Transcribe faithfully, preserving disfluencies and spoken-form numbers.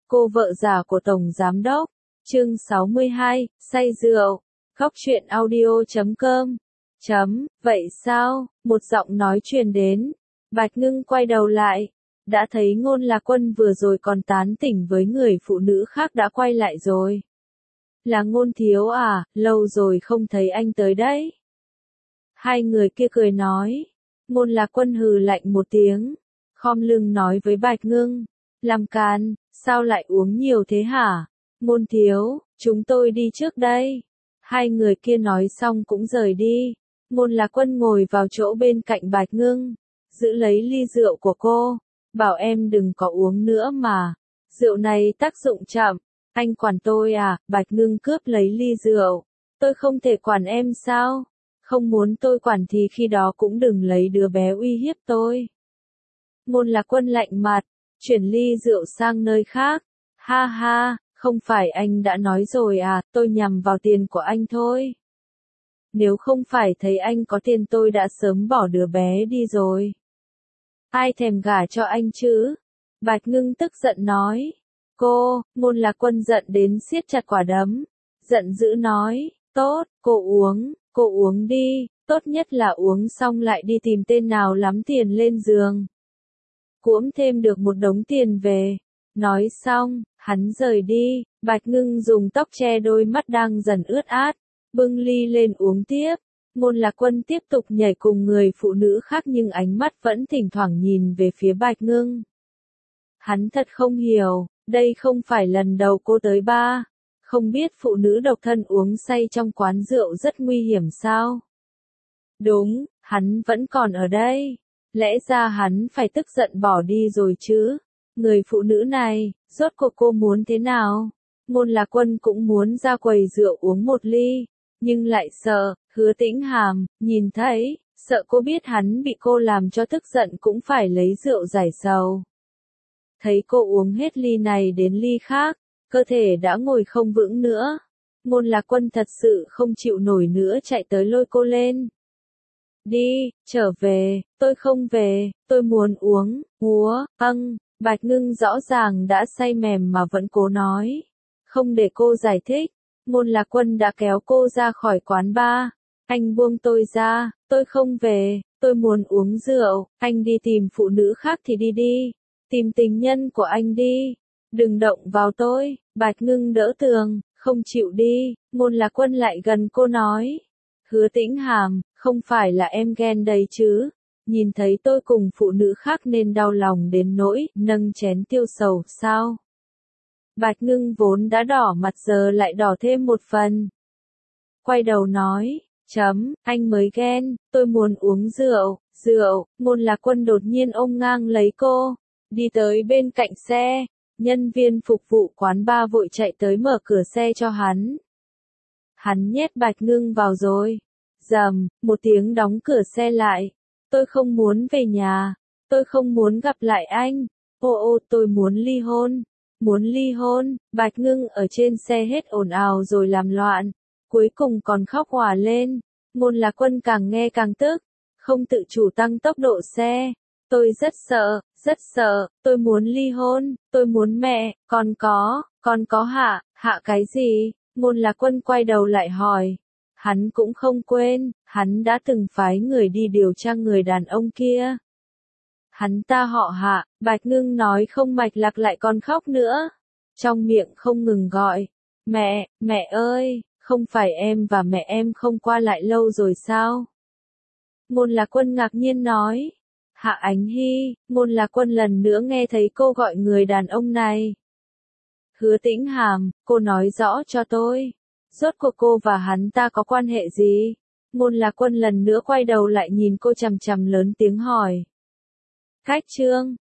Cô vợ già của Tổng Giám Đốc. Chương sáu mươi hai, say rượu. Góc truyện audio chấm com. Chấm, vậy sao? Một giọng nói truyền đến. Bạch Ngưng quay đầu lại. Đã thấy Ngôn Lạc Quân vừa rồi còn tán tỉnh với người phụ nữ khác đã quay lại rồi. Là Ngôn thiếu à, lâu rồi không thấy anh tới đấy. Hai người kia cười nói. Ngôn Lạc Quân hừ lạnh một tiếng. Khom lưng nói với Bạch Ngưng. Làm càn, sao lại uống nhiều thế hả? Ngôn thiếu, chúng tôi đi trước đây. Hai người kia nói xong cũng rời đi. Ngôn Lạc Quân ngồi vào chỗ bên cạnh Bạch Ngưng. Giữ lấy ly rượu của cô. Bảo em đừng có uống nữa mà. Rượu này tác dụng chậm. Anh quản tôi à? Bạch Ngưng cướp lấy ly rượu. Tôi không thể quản em sao? Không muốn tôi quản thì khi đó cũng đừng lấy đứa bé uy hiếp tôi. Ngôn Lạc Quân lạnh mặt. Chuyển ly rượu sang nơi khác. Ha ha, không phải anh đã nói rồi à, tôi nhằm vào tiền của anh thôi. Nếu không phải thấy anh có tiền tôi đã sớm bỏ đứa bé đi rồi. Ai thèm gả cho anh chứ? Bạch Ngưng tức giận nói. Cô, Ngôn Lạc Quân giận đến siết chặt quả đấm. Giận dữ nói, tốt, cô uống, cô uống đi, tốt nhất là uống xong lại đi tìm tên nào lắm tiền lên giường. Cuỗm thêm được một đống tiền về. Nói xong, hắn rời đi. Bạch Ngưng dùng tóc che đôi mắt đang dần ướt át, bưng ly lên uống tiếp. Ngôn Lạc Quân tiếp tục nhảy cùng người phụ nữ khác nhưng ánh mắt vẫn thỉnh thoảng nhìn về phía Bạch Ngưng. Hắn thật không hiểu, đây không phải lần đầu cô tới ba. Không biết phụ nữ độc thân uống say trong quán rượu rất nguy hiểm sao? Đúng, hắn vẫn còn ở đây. Lẽ ra hắn phải tức giận bỏ đi rồi chứ. Người phụ nữ này, rốt cuộc cô muốn thế nào? Ngôn Lạc Quân cũng muốn ra quầy rượu uống một ly, nhưng lại sợ, Hứa Tĩnh Hàm, nhìn thấy, sợ cô biết hắn bị cô làm cho tức giận cũng phải lấy rượu giải sầu. Thấy cô uống hết ly này đến ly khác, cơ thể đã ngồi không vững nữa. Ngôn Lạc Quân thật sự không chịu nổi nữa chạy tới lôi cô lên. Đi, trở về, tôi không về, tôi muốn uống, úa, âng, Bạch Ngưng rõ ràng đã say mềm mà vẫn cố nói. Không để cô giải thích, Ngôn Lạc Quân đã kéo cô ra khỏi quán bar. Anh buông tôi ra, tôi không về, tôi muốn uống rượu, anh đi tìm phụ nữ khác thì đi đi, tìm tình nhân của anh đi, đừng động vào tôi. Bạch Ngưng đỡ tường, không chịu đi. Ngôn Lạc Quân lại gần cô nói. Hứa Tĩnh Hàm, không phải là em ghen đây chứ, nhìn thấy tôi cùng phụ nữ khác nên đau lòng đến nỗi nâng chén tiêu sầu sao? Bạch Ngưng vốn đã đỏ mặt giờ lại đỏ thêm một phần. Quay đầu nói, chấm, anh mới ghen, tôi muốn uống rượu, rượu. Ngôn Lạc Quân đột nhiên ôm ngang lấy cô, đi tới bên cạnh xe. Nhân viên phục vụ quán bar vội chạy tới mở cửa xe cho hắn. Hắn nhét Bạch Ngưng vào rồi. Rầm, một tiếng đóng cửa xe lại. Tôi không muốn về nhà. Tôi không muốn gặp lại anh. Ô ô tôi muốn ly hôn. Muốn ly hôn. Bạch Ngưng ở trên xe hết ồn ào rồi làm loạn. Cuối cùng còn khóc òa lên. Ngôn Lạc Quân càng nghe càng tức. Không tự chủ tăng tốc độ xe. Tôi rất sợ, rất sợ. Tôi muốn ly hôn. Tôi muốn mẹ. Còn có, còn có hạ, hạ cái gì? Ngôn Lạc Quân quay đầu lại hỏi. Hắn cũng không quên, hắn đã từng phái người đi điều tra người đàn ông kia. Hắn ta họ Hạ. Bạch Ngưng nói không mạch lạc lại còn khóc nữa. Trong miệng không ngừng gọi. Mẹ, mẹ ơi, không phải em và mẹ em không qua lại lâu rồi sao? Ngôn Lạc Quân ngạc nhiên nói. Hạ Ánh Hy. Ngôn Lạc Quân lần nữa nghe thấy cô gọi người đàn ông này. Hứa Tĩnh Hàm, cô nói rõ cho tôi. Rốt cuộc cô và hắn ta có quan hệ gì? Ngôn Lạc Quân lần nữa quay đầu lại nhìn cô chằm chằm lớn tiếng hỏi. Cách chương